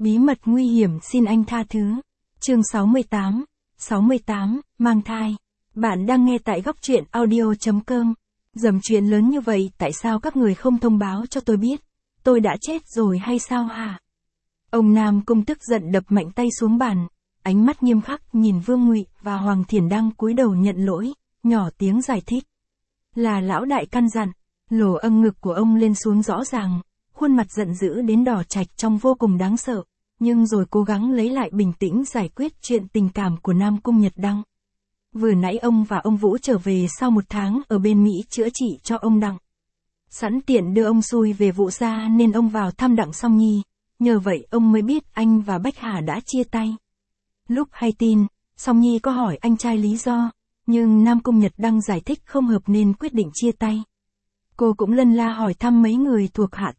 Bí mật nguy hiểm xin anh tha thứ. Chương 68, mang thai. Bạn đang nghe tại góc truyện audio.com. Dầm chuyện lớn như vậy tại sao các người không thông báo cho tôi biết? Tôi đã chết rồi hay sao hả? Ông Nam Cung tức giận đập mạnh tay xuống bàn, ánh mắt nghiêm khắc nhìn Vương Ngụy và Hoàng Thiển đang cúi đầu nhận lỗi, nhỏ tiếng giải thích. Là lão đại căn dặn, lỗ âm ngực của ông lên xuống rõ ràng, khuôn mặt giận dữ đến đỏ chạch trông vô cùng đáng sợ, nhưng rồi cố gắng lấy lại bình tĩnh giải quyết chuyện tình cảm của Nam Cung Nhật Đăng. Vừa nãy ông và ông Vũ trở về sau 1 tháng ở bên Mỹ chữa trị cho ông Đặng. Sẵn tiện đưa ông xui về vụ gia nên ông vào thăm Đặng Song Nhi, nhờ vậy ông mới biết anh và Bách Hà đã chia tay. Lúc hay tin, Song Nhi có hỏi anh trai lý do, nhưng Nam Cung Nhật Đăng giải thích không hợp nên quyết định chia tay. Cô cũng lân la hỏi thăm mấy người thuộc hạ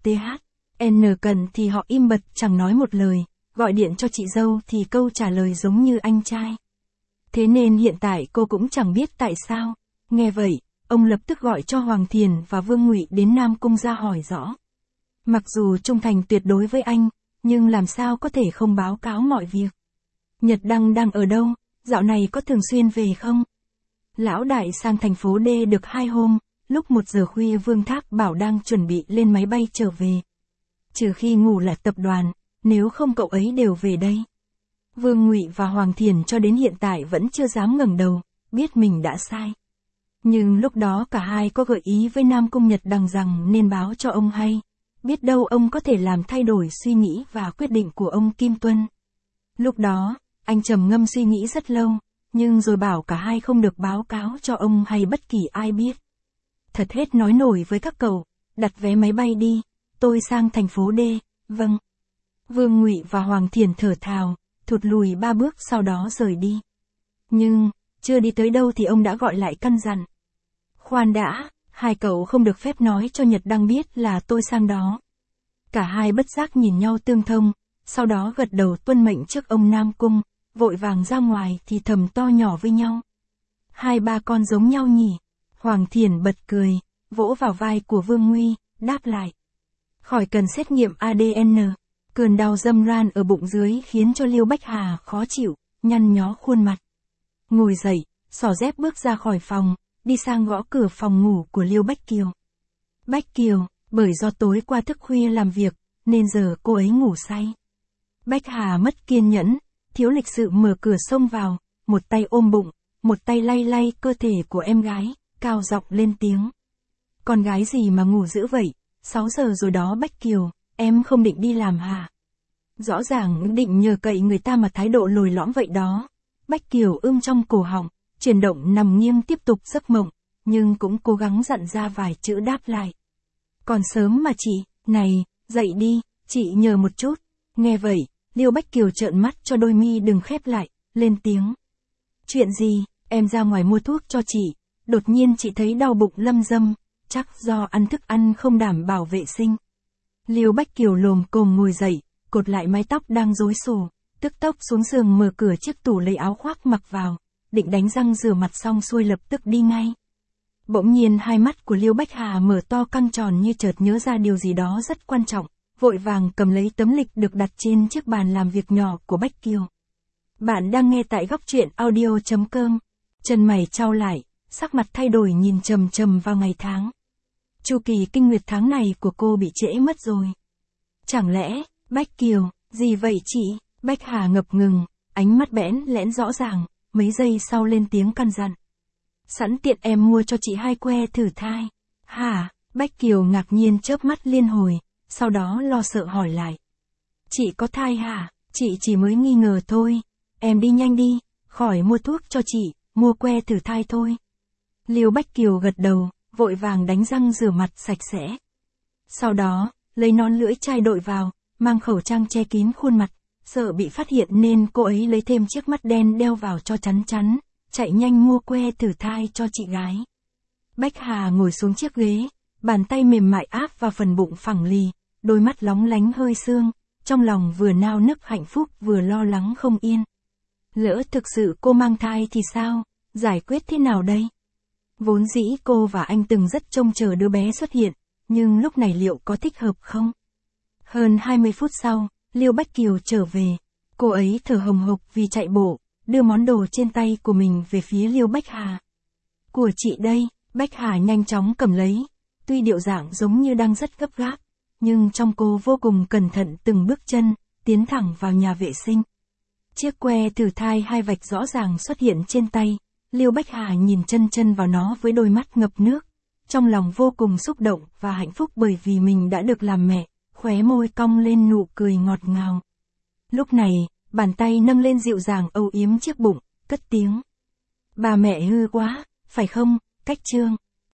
THN cần thì họ im bặt chẳng nói một lời, gọi điện cho chị dâu thì câu trả lời giống như anh trai. Thế nên hiện tại cô cũng chẳng biết tại sao. Nghe vậy, ông lập tức gọi cho Hoàng Thiền và Vương Ngụy đến Nam Cung ra hỏi rõ. Mặc dù trung thành tuyệt đối với anh, nhưng làm sao có thể không báo cáo mọi việc. Nhật Đăng đang ở đâu, dạo này có thường xuyên về không? Lão đại sang thành phố D được 2 hôm, lúc 1 giờ khuya Vương Thác bảo đang chuẩn bị lên máy bay trở về. Trừ khi ngủ là tập đoàn, nếu không cậu ấy đều về đây. Vương Ngụy và Hoàng Thiền cho đến hiện tại vẫn chưa dám ngẩng đầu, biết mình đã sai. Nhưng lúc đó cả hai có gợi ý với Nam Cung Nhật Đăng rằng nên báo cho ông hay, biết đâu ông có thể làm thay đổi suy nghĩ và quyết định của ông Kim Tuân. Lúc đó, anh trầm ngâm suy nghĩ rất lâu, nhưng rồi bảo cả hai không được báo cáo cho ông hay bất kỳ ai biết. Thật hết nói nổi với các cậu, đặt vé máy bay đi, tôi sang thành phố D, vâng. Vương Ngụy và Hoàng Thiền thở thào, thụt lùi 3 bước sau đó rời đi. Nhưng, chưa đi tới đâu thì ông đã gọi lại căn dặn. Khoan đã, hai cậu không được phép nói cho Nhật Đăng biết là tôi sang đó. Cả hai bất giác nhìn nhau tương thông, sau đó gật đầu tuân mệnh trước ông Nam Cung, vội vàng ra ngoài thì thầm to nhỏ với nhau. 2-3 con giống nhau nhỉ? Hoàng Thiền bật cười, vỗ vào vai của Vương Nguy, đáp lại. Khỏi cần xét nghiệm ADN. Cơn đau dâm ran ở bụng dưới khiến cho Liêu Bách Hà khó chịu, nhăn nhó khuôn mặt. Ngồi dậy, xỏ dép bước ra khỏi phòng, đi sang gõ cửa phòng ngủ của Liêu Bách Kiều. Bách Kiều, bởi do tối qua thức khuya làm việc, nên giờ cô ấy ngủ say. Bách Hà mất kiên nhẫn, thiếu lịch sự mở cửa xông vào, một tay ôm bụng, một tay lay lay cơ thể của em gái, cao giọng lên tiếng. Con gái gì mà ngủ dữ vậy, 6 giờ rồi đó Bách Kiều, em không định đi làm hả? Rõ ràng định nhờ cậy người ta mà thái độ lồi lõm vậy đó. Bách Kiều ưm trong cổ họng, chuyển động nằm nghiêng tiếp tục giấc mộng, nhưng cũng cố gắng dặn ra vài chữ đáp lại. Còn sớm mà chị, này, dậy đi, chị nhờ một chút. Nghe vậy, Liêu Bách Kiều trợn mắt cho đôi mi đừng khép lại, lên tiếng. Chuyện gì, em ra ngoài mua thuốc cho chị, đột nhiên chị thấy đau bụng lâm dâm, chắc do ăn thức ăn không đảm bảo vệ sinh. Liêu Bách Kiều lồm cồm ngồi dậy, cột lại mái tóc đang rối xù, tức tốc xuống giường mở cửa chiếc tủ lấy áo khoác mặc vào, định đánh răng rửa mặt xong xuôi lập tức đi ngay. Bỗng nhiên hai mắt của Liêu Bách Hà mở to căng tròn như chợt nhớ ra điều gì đó rất quan trọng, vội vàng cầm lấy tấm lịch được đặt trên chiếc bàn làm việc nhỏ của Bách Kiều. Bạn đang nghe tại góc truyện audio.com. Chân mày chau lại, sắc mặt thay đổi nhìn chằm chằm vào ngày tháng. Chu kỳ kinh nguyệt tháng này của cô bị trễ mất rồi. Chẳng lẽ, Bách Kiều, gì vậy chị? Bách Hà ngập ngừng, ánh mắt bẽn lẽn rõ ràng, mấy giây sau lên tiếng căn dặn. Sẵn tiện em mua cho chị 2 que thử thai. Hả? Bách Kiều ngạc nhiên chớp mắt liên hồi, sau đó lo sợ hỏi lại. Chị có thai hả? Chị chỉ mới nghi ngờ thôi. Em đi nhanh đi, khỏi mua thuốc cho chị, mua que thử thai thôi. Liêu Bách Kiều gật đầu, vội vàng đánh răng rửa mặt sạch sẽ. Sau đó, lấy nón lưỡi chai đội vào, mang khẩu trang che kín khuôn mặt, sợ bị phát hiện nên cô ấy lấy thêm chiếc mắt đen đeo vào cho chắn chắn, chạy nhanh mua que thử thai cho chị gái. Bách Hà ngồi xuống chiếc ghế, bàn tay mềm mại áp vào phần bụng phẳng lì, đôi mắt lóng lánh hơi sương, trong lòng vừa nao nức hạnh phúc vừa lo lắng không yên. Lỡ thực sự cô mang thai thì sao, giải quyết thế nào đây? Vốn dĩ cô và anh từng rất trông chờ đứa bé xuất hiện, nhưng lúc này liệu có thích hợp không? Hơn 20 phút sau, Liêu Bách Kiều trở về. Cô ấy thở hồng hộc vì chạy bộ, đưa món đồ trên tay của mình về phía Liêu Bách Hà. Của chị đây, Bách Hà nhanh chóng cầm lấy. Tuy điệu dạng giống như đang rất gấp gáp, nhưng trong cô vô cùng cẩn thận từng bước chân, tiến thẳng vào nhà vệ sinh. Chiếc que thử thai 2 vạch rõ ràng xuất hiện trên tay. Liêu Bách Hà nhìn chân chân vào nó với đôi mắt ngập nước. Trong lòng vô cùng xúc động và hạnh phúc bởi vì mình đã được làm mẹ, khóe môi cong lên nụ cười ngọt ngào. Lúc này, bàn tay nâng lên dịu dàng âu yếm chiếc bụng, cất tiếng. Bà mẹ hư quá, phải không, Cách Trương?